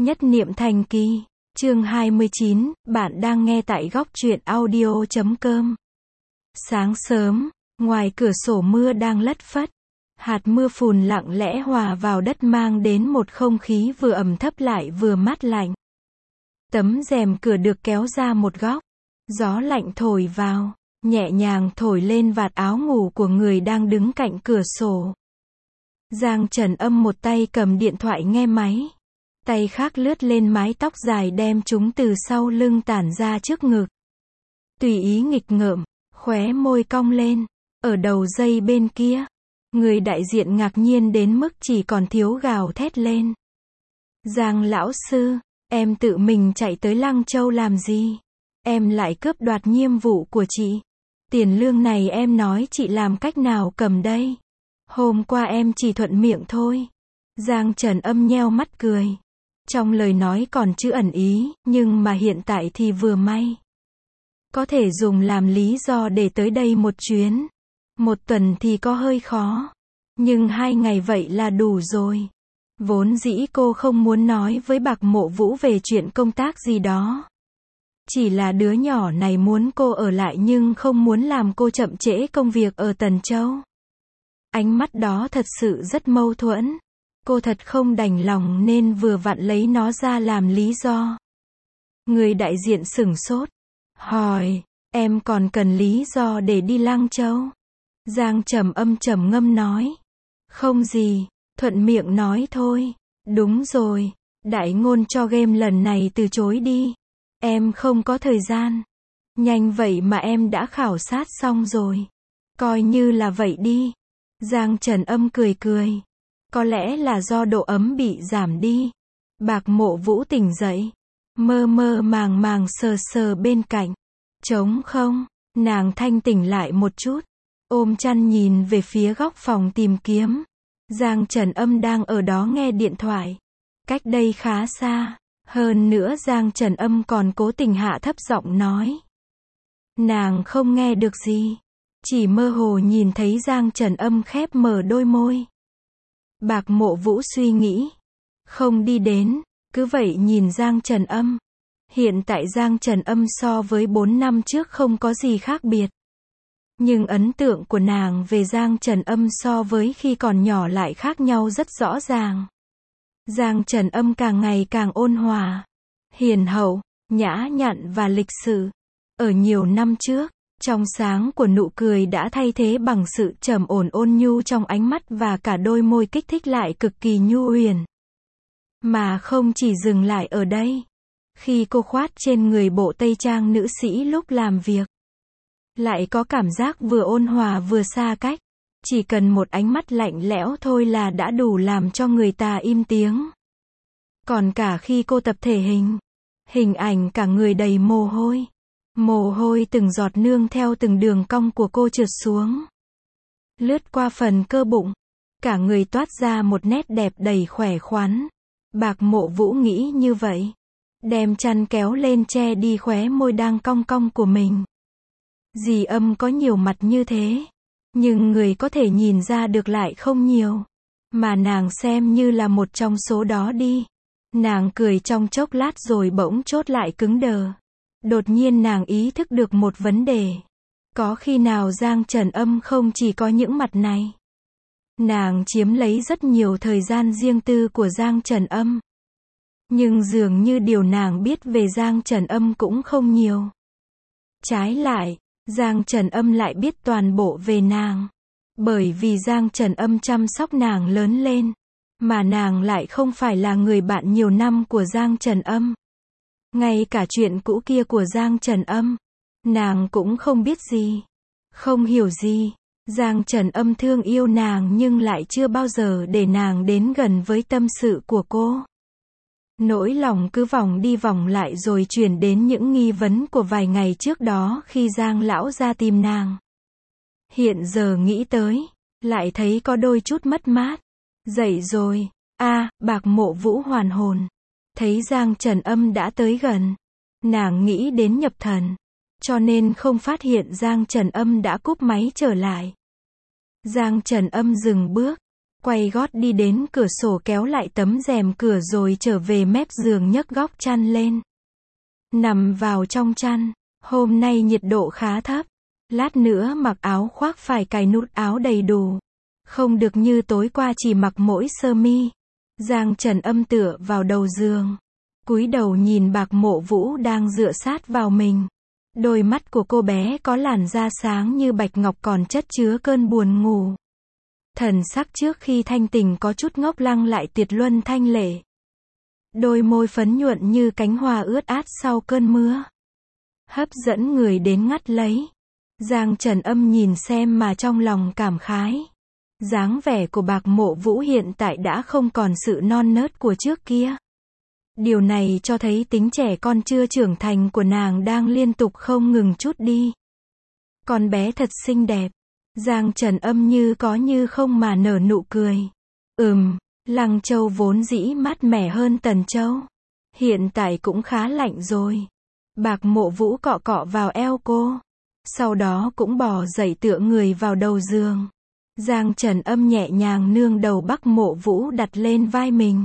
Nhất niệm thành kỳ. Chương 29, bạn đang nghe tại góc truyện audio.com. Sáng sớm, ngoài cửa sổ mưa đang lất phất. Hạt mưa phùn lặng lẽ hòa vào đất mang đến một không khí vừa ẩm thấp lại vừa mát lạnh. Tấm rèm cửa được kéo ra một góc. Gió lạnh thổi vào, nhẹ nhàng thổi lên vạt áo ngủ của người đang đứng cạnh cửa sổ. Giang Trần Âm một tay cầm điện thoại nghe máy. Tay khác lướt lên mái tóc dài đem chúng từ sau lưng tản ra trước ngực. Tùy ý nghịch ngợm, khóe môi cong lên. Ở đầu dây bên kia, người đại diện ngạc nhiên đến mức chỉ còn thiếu gào thét lên. Giang lão sư, em tự mình chạy tới Lăng Châu làm gì? Em lại cướp đoạt nhiệm vụ của chị. Tiền lương này em nói chị làm cách nào cầm đây? Hôm qua em chỉ thuận miệng thôi. Giang Trần Âm nheo mắt cười. Trong lời nói còn chữ ẩn ý, nhưng mà hiện tại thì vừa may. Có thể dùng làm lý do để tới đây một chuyến. Một tuần thì có hơi khó. Nhưng 2 ngày vậy là đủ rồi. Vốn dĩ cô không muốn nói với Bạc Mộ Vũ về chuyện công tác gì đó. Chỉ là đứa nhỏ này muốn cô ở lại nhưng không muốn làm cô chậm trễ công việc ở Tần Châu. Ánh mắt đó thật sự rất mâu thuẫn. Cô thật không đành lòng nên vừa vặn lấy nó ra làm lý do. Người đại diện sửng sốt. Hỏi, em còn cần lý do để đi Lăng Châu? Giang Trầm Âm trầm ngâm nói. Không gì, thuận miệng nói thôi. Đúng rồi, đại ngôn cho game lần này từ chối đi. Em không có thời gian. Nhanh vậy mà em đã khảo sát xong rồi. Coi như là vậy đi. Giang Trần Âm cười cười. Có lẽ là do độ ấm bị giảm đi. Bạc Mộ Vũ tỉnh dậy. Mơ mơ màng màng sờ sờ bên cạnh. Trống không, nàng thanh tỉnh lại một chút. Ôm chăn nhìn về phía góc phòng tìm kiếm. Giang Trần Âm đang ở đó nghe điện thoại. Cách đây khá xa. Hơn nữa Giang Trần Âm còn cố tình hạ thấp giọng nói. Nàng không nghe được gì. Chỉ mơ hồ nhìn thấy Giang Trần Âm khép mở đôi môi. Bạc Mộ Vũ suy nghĩ. Không đi đến, cứ vậy nhìn Giang Trần Âm. Hiện tại Giang Trần Âm so với 4 năm trước không có gì khác biệt. Nhưng ấn tượng của nàng về Giang Trần Âm so với khi còn nhỏ lại khác nhau rất rõ ràng. Giang Trần Âm càng ngày càng ôn hòa, hiền hậu, nhã nhặn và lịch sự. Ở nhiều năm trước, trong sáng của nụ cười đã thay thế bằng sự trầm ổn ôn nhu trong ánh mắt và cả đôi môi kích thích lại cực kỳ nhu huyền. Mà không chỉ dừng lại ở đây. Khi cô khoác trên người bộ tây trang nữ sĩ lúc làm việc, lại có cảm giác vừa ôn hòa vừa xa cách. Chỉ cần một ánh mắt lạnh lẽo thôi là đã đủ làm cho người ta im tiếng. Còn cả khi cô tập thể hình ảnh cả người đầy mồ hôi. Mồ hôi từng giọt nương theo từng đường cong của cô trượt xuống. Lướt qua phần cơ bụng. Cả người toát ra một nét đẹp đầy khỏe khoắn. Bạc Mộ Vũ nghĩ như vậy. Đem chăn kéo lên che đi khóe môi đang cong cong của mình. Dì Âm có nhiều mặt như thế. Nhưng người có thể nhìn ra được lại không nhiều. Mà nàng xem như là một trong số đó đi. Nàng cười trong chốc lát rồi bỗng chốt lại cứng đờ. Đột nhiên nàng ý thức được một vấn đề. Có khi nào Giang Trần Âm không chỉ có những mặt này. Nàng chiếm lấy rất nhiều thời gian riêng tư của Giang Trần Âm. Nhưng dường như điều nàng biết về Giang Trần Âm cũng không nhiều. Trái lại, Giang Trần Âm lại biết toàn bộ về nàng. Bởi vì Giang Trần Âm chăm sóc nàng lớn lên. Mà nàng lại không phải là người bạn nhiều năm của Giang Trần Âm. Ngay cả chuyện cũ kia của Giang Trần Âm, nàng cũng không biết gì. Không hiểu gì. Giang Trần Âm thương yêu nàng nhưng lại chưa bao giờ để nàng đến gần với tâm sự của cô. Nỗi lòng cứ vòng đi vòng lại rồi chuyển đến những nghi vấn của vài ngày trước đó khi Giang lão ra tìm nàng. Hiện giờ nghĩ tới, lại thấy có đôi chút mất mát. Dậy rồi, Bạc Mộ Vũ hoàn hồn. Thấy Giang Trần Âm đã tới gần. Nàng nghĩ đến nhập thần. Cho nên không phát hiện Giang Trần Âm đã cúp máy trở lại. Giang Trần Âm dừng bước. quay gót đi đến cửa sổ kéo lại tấm rèm cửa rồi trở về mép giường nhấc góc chăn lên. Nằm vào trong chăn, hôm nay nhiệt độ khá thấp. Lát nữa mặc áo khoác phải cài nút áo đầy đủ. Không được như tối qua chỉ mặc mỗi sơ mi. Giang Trần Âm tựa vào đầu giường. Cúi đầu nhìn Bạc Mộ Vũ đang dựa sát vào mình. Đôi mắt của cô bé có làn da sáng như bạch ngọc còn chất chứa cơn buồn ngủ. Thần sắc trước khi thanh tỉnh có chút ngốc lăng lại tuyệt luân thanh lệ. Đôi môi phấn nhuận như cánh hoa ướt át sau cơn mưa. Hấp dẫn người đến ngắt lấy. Giang Trần Âm nhìn xem mà trong lòng cảm khái. Dáng vẻ của Bạc Mộ Vũ hiện tại đã không còn sự non nớt của trước kia. Điều này cho thấy tính trẻ con chưa trưởng thành của nàng đang liên tục không ngừng trút đi. Con bé thật xinh đẹp. Giang Trần Âm như có như không mà nở nụ cười. Lăng Châu vốn dĩ mát mẻ hơn Tần Châu. Hiện tại cũng khá lạnh rồi. Bạc Mộ Vũ cọ cọ vào eo cô. Sau đó cũng bò dậy tựa người vào đầu giường. Giang Trần Âm nhẹ nhàng nương đầu Bạc Mộ Vũ đặt lên vai mình.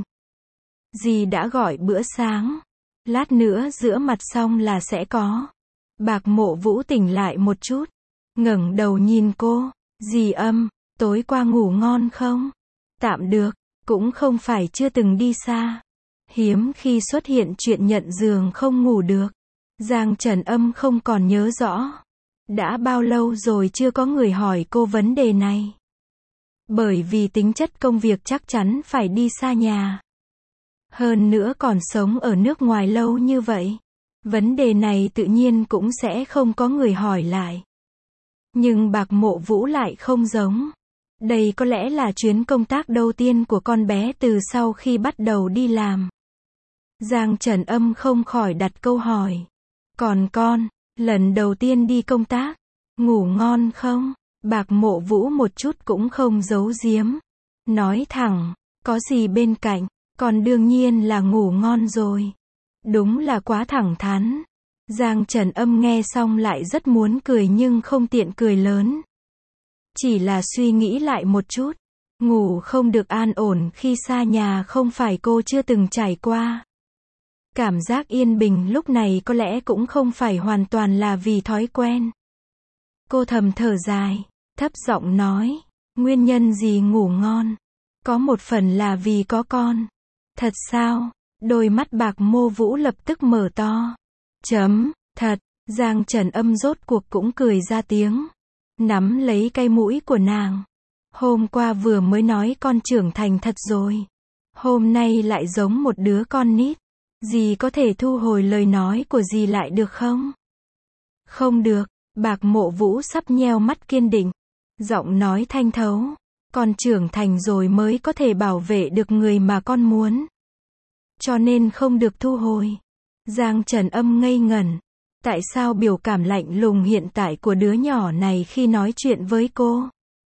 Dì đã gọi bữa sáng. Lát nữa rửa mặt xong là sẽ có. Bạc Mộ Vũ tỉnh lại một chút. Ngẩng đầu nhìn cô. Dì Âm, tối qua ngủ ngon không? Tạm được, cũng không phải chưa từng đi xa. Hiếm khi xuất hiện chuyện nhận giường không ngủ được. Giang Trần Âm không còn nhớ rõ. Đã bao lâu rồi chưa có người hỏi cô vấn đề này. Bởi vì tính chất công việc chắc chắn phải đi xa nhà. Hơn nữa còn sống ở nước ngoài lâu như vậy. Vấn đề này tự nhiên cũng sẽ không có người hỏi lại. Nhưng Bạc Mộ Vũ lại không giống. Đây có lẽ là chuyến công tác đầu tiên của con bé từ sau khi bắt đầu đi làm. Giang Trần Âm không khỏi đặt câu hỏi. Còn con, lần đầu tiên đi công tác, ngủ ngon không? Bạc Mộ Vũ một chút cũng không giấu giếm. Nói thẳng, có gì bên cạnh, con đương nhiên là ngủ ngon rồi. Đúng là quá thẳng thắn. Giang Trần Âm nghe xong lại rất muốn cười nhưng không tiện cười lớn. Chỉ là suy nghĩ lại một chút. Ngủ không được an ổn khi xa nhà không phải cô chưa từng trải qua. Cảm giác yên bình lúc này có lẽ cũng không phải hoàn toàn là vì thói quen. Cô thầm thở dài, thấp giọng nói, nguyên nhân gì ngủ ngon? Có một phần là vì có con. Thật sao? Đôi mắt Bạc Mộ Vũ lập tức mở to. Thật, Giang Trần Âm rốt cuộc cũng cười ra tiếng. Nắm lấy cái mũi của nàng. Hôm qua vừa mới nói con trưởng thành thật rồi. Hôm nay lại giống một đứa con nít. Dì có thể thu hồi lời nói của dì lại được không? Không được, Bạc Mộ Vũ sắp nheo mắt kiên định. Giọng nói thanh thấu. Con trưởng thành rồi mới có thể bảo vệ được người mà con muốn. Cho nên không được thu hồi. Giang Trần Âm ngây ngẩn. Tại sao biểu cảm lạnh lùng hiện tại của đứa nhỏ này khi nói chuyện với cô?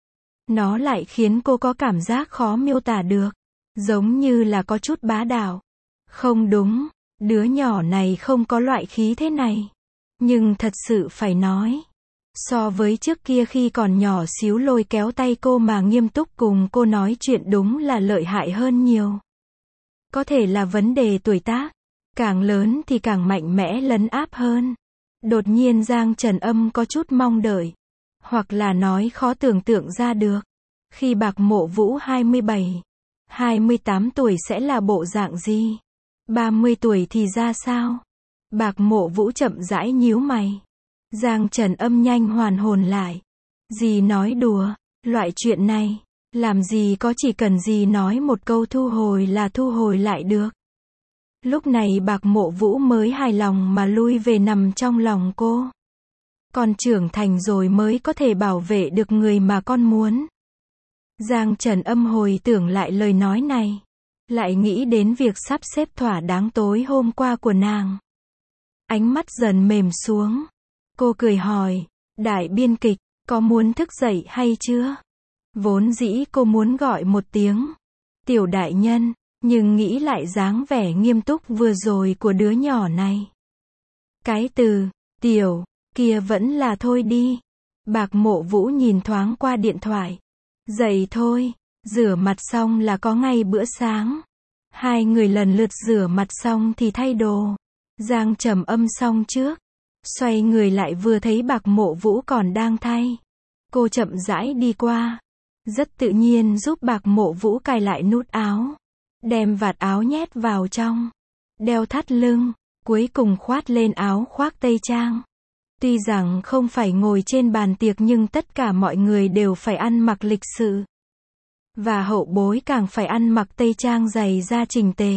Nó lại khiến cô có cảm giác khó miêu tả được. Giống như là có chút bá đạo. Không đúng, đứa nhỏ này không có loại khí thế này. Nhưng thật sự phải nói. So với trước kia khi còn nhỏ xíu lôi kéo tay cô mà nghiêm túc cùng cô nói chuyện đúng là lợi hại hơn nhiều. Có thể là vấn đề tuổi tác. Càng lớn thì càng mạnh mẽ lấn áp hơn. Đột nhiên Giang Trần Âm có chút mong đợi. Hoặc là nói khó tưởng tượng ra được. Khi Bạc Mộ Vũ 27, 28 tuổi sẽ là bộ dạng gì? 30 tuổi thì ra sao? Bạc Mộ Vũ chậm rãi nhíu mày. Giang Trần Âm nhanh hoàn hồn lại. Dì nói đùa, loại chuyện này, làm gì có chỉ cần dì nói một câu thu hồi là thu hồi lại được. Lúc này Bạc Mộ Vũ mới hài lòng mà lui về nằm trong lòng cô. Con trưởng thành rồi mới có thể bảo vệ được người mà con muốn. Giang Trần Âm hồi tưởng lại lời nói này. Lại nghĩ đến việc sắp xếp thỏa đáng tối hôm qua của nàng. Ánh mắt dần mềm xuống. Cô cười hỏi, đại biên kịch, có muốn thức dậy hay chưa? Vốn dĩ cô muốn gọi một tiếng. Tiểu đại nhân. Nhưng nghĩ lại dáng vẻ nghiêm túc vừa rồi của đứa nhỏ này. Cái từ, tiểu, kia vẫn là thôi đi. Bạc Mộ Vũ nhìn thoáng qua điện thoại. Dậy thôi, Rửa mặt xong là có ngay bữa sáng. Hai người lần lượt rửa mặt xong thì thay đồ. Giang Trầm Âm xong trước. Xoay người lại vừa thấy Bạc Mộ Vũ còn đang thay. Cô chậm rãi đi qua. Rất tự nhiên giúp Bạc Mộ Vũ cài lại nút áo. Đem vạt áo nhét vào trong. Đeo thắt lưng. Cuối cùng khoát lên áo khoác tây trang. Tuy rằng không phải ngồi trên bàn tiệc nhưng tất cả mọi người đều phải ăn mặc lịch sự. Và hậu bối càng phải ăn mặc tây trang dày da chỉnh tề.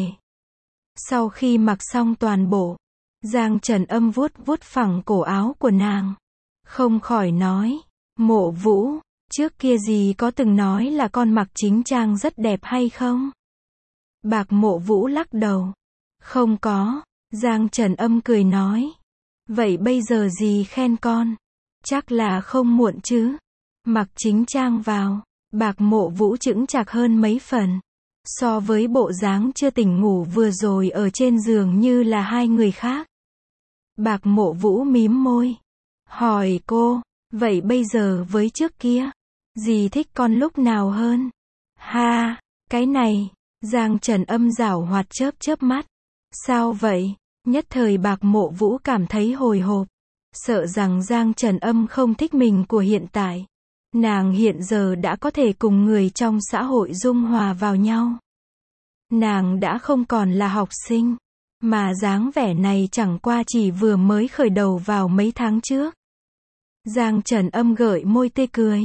Sau khi mặc xong toàn bộ, Giang Trần Âm vuốt vuốt phẳng cổ áo của nàng. Không khỏi nói, Mộ Vũ, trước kia dì có từng nói là con mặc chính trang rất đẹp hay không? Bạc Mộ Vũ lắc đầu. Không có. Giang Trần Âm cười nói. Vậy bây giờ dì khen con. Chắc là không muộn chứ. Mặc chính trang vào. Bạc Mộ Vũ chững chạc hơn mấy phần. So với bộ dáng chưa tỉnh ngủ vừa rồi ở trên giường như là hai người khác. Bạc Mộ Vũ mím môi. Hỏi cô, vậy bây giờ với trước kia, dì thích con lúc nào hơn? Ha, cái này, Giang Trần Âm giảo hoạt chớp chớp mắt. Sao vậy? Nhất thời Bạc Mộ Vũ cảm thấy hồi hộp. Sợ rằng Giang Trần Âm không thích mình của hiện tại. Nàng hiện giờ đã có thể cùng người trong xã hội dung hòa vào nhau. Nàng đã không còn là học sinh. Mà dáng vẻ này chẳng qua chỉ vừa mới khởi đầu vào mấy tháng trước. Giang Trần Âm gợi môi tươi cười.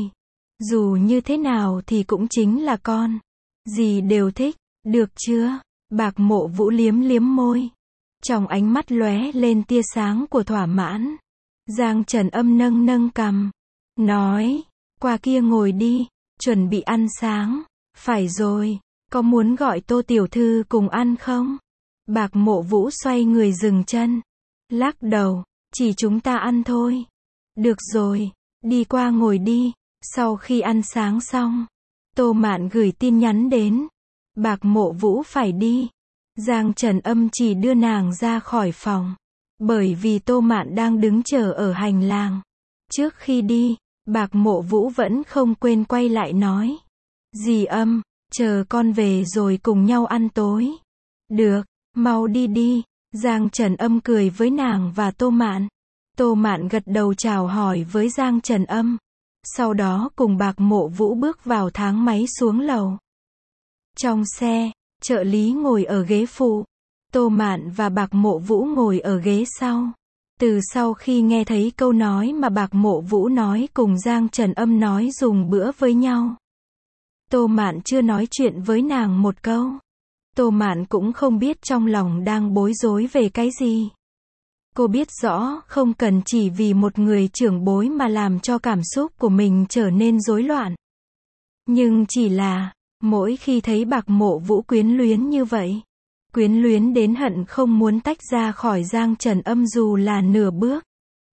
Dù như thế nào thì cũng chính là con. Dì đều thích, được chưa? Bạc Mộ Vũ liếm liếm môi. Trong ánh mắt lóe lên tia sáng của thỏa mãn. Giang Trần Âm nâng nâng cằm. Nói, qua kia ngồi đi, chuẩn bị ăn sáng. Phải rồi, có muốn gọi Tô tiểu thư cùng ăn không? Bạc Mộ Vũ xoay người dừng chân. Lắc đầu, chỉ chúng ta ăn thôi. Được rồi, đi qua ngồi đi. Sau khi ăn sáng xong, Tô Mạn gửi tin nhắn đến. Bạc Mộ Vũ phải đi. Giang Trần Âm chỉ đưa nàng ra khỏi phòng. Bởi vì Tô Mạn đang đứng chờ ở hành lang. Trước khi đi, Bạc Mộ Vũ vẫn không quên quay lại nói. Dì Âm, chờ con về rồi cùng nhau ăn tối. Được, mau đi đi. Giang Trần Âm cười với nàng và Tô Mạn. Tô Mạn gật đầu chào hỏi với Giang Trần Âm. Sau đó cùng Bạc Mộ Vũ bước vào thang máy xuống lầu. Trong xe, trợ lý ngồi ở ghế phụ. Tô Mạn và Bạc Mộ Vũ ngồi ở ghế sau. Từ sau khi nghe thấy câu nói mà Bạc Mộ Vũ nói cùng Giang Trần Âm nói dùng bữa với nhau. Tô Mạn chưa nói chuyện với nàng một câu. Tô Mạn cũng không biết trong lòng đang bối rối về cái gì. Cô biết rõ không cần chỉ vì một người trưởng bối mà làm cho cảm xúc của mình trở nên rối loạn. Nhưng chỉ là, mỗi khi thấy Bạc Mộ Vũ quyến luyến như vậy, quyến luyến đến hận không muốn tách ra khỏi Giang Trần Âm dù là nửa bước.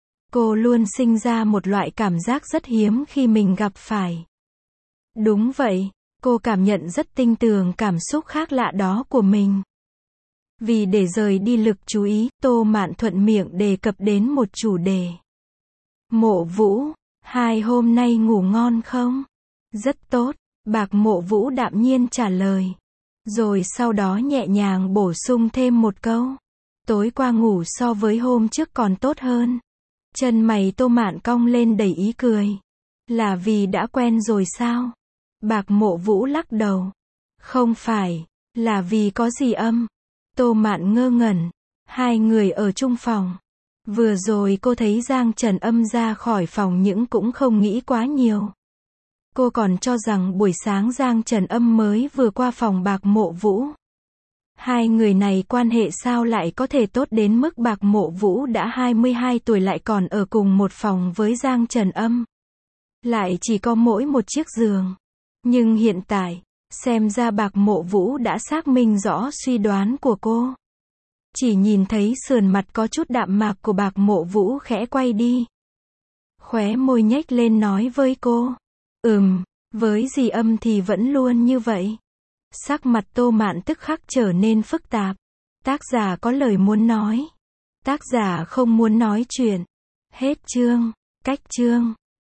Cô luôn sinh ra một loại cảm giác rất hiếm khi mình gặp phải. Đúng vậy, cô cảm nhận rất tinh tường cảm xúc khác lạ đó của mình. Vì để rời đi lực chú ý, Tô Mạn thuận miệng đề cập đến một chủ đề. Mộ Vũ, hai hôm nay ngủ ngon không? Rất tốt, Bạc Mộ Vũ đạm nhiên trả lời. Rồi sau đó nhẹ nhàng bổ sung thêm một câu. Tối qua ngủ so với hôm trước còn tốt hơn. Chân mày Tô Mạn cong lên đầy ý cười. Là vì đã quen rồi sao? Bạc Mộ Vũ lắc đầu. Không phải, là vì có dì Âm. Tô Mạn ngơ ngẩn. Hai người ở chung phòng. Vừa rồi cô thấy Giang Trần Âm ra khỏi phòng nhưng cũng không nghĩ quá nhiều. Cô còn cho rằng buổi sáng Giang Trần Âm mới vừa qua phòng Bạc Mộ Vũ. Hai người này quan hệ sao lại có thể tốt đến mức Bạc Mộ Vũ đã 22 tuổi lại còn ở cùng một phòng với Giang Trần Âm. Lại chỉ có mỗi một chiếc giường. Nhưng hiện tại, xem ra Bạc Mộ Vũ đã xác minh rõ suy đoán của cô. Chỉ nhìn thấy sườn mặt có chút đạm mạc của Bạc Mộ Vũ khẽ quay đi. Khóe môi nhếch lên nói với cô. Với dì Âm thì vẫn luôn như vậy. Sắc mặt Tô Mạn tức khắc trở nên phức tạp. Tác giả có lời muốn nói. Tác giả không muốn nói chuyện. Hết chương. Cách chương.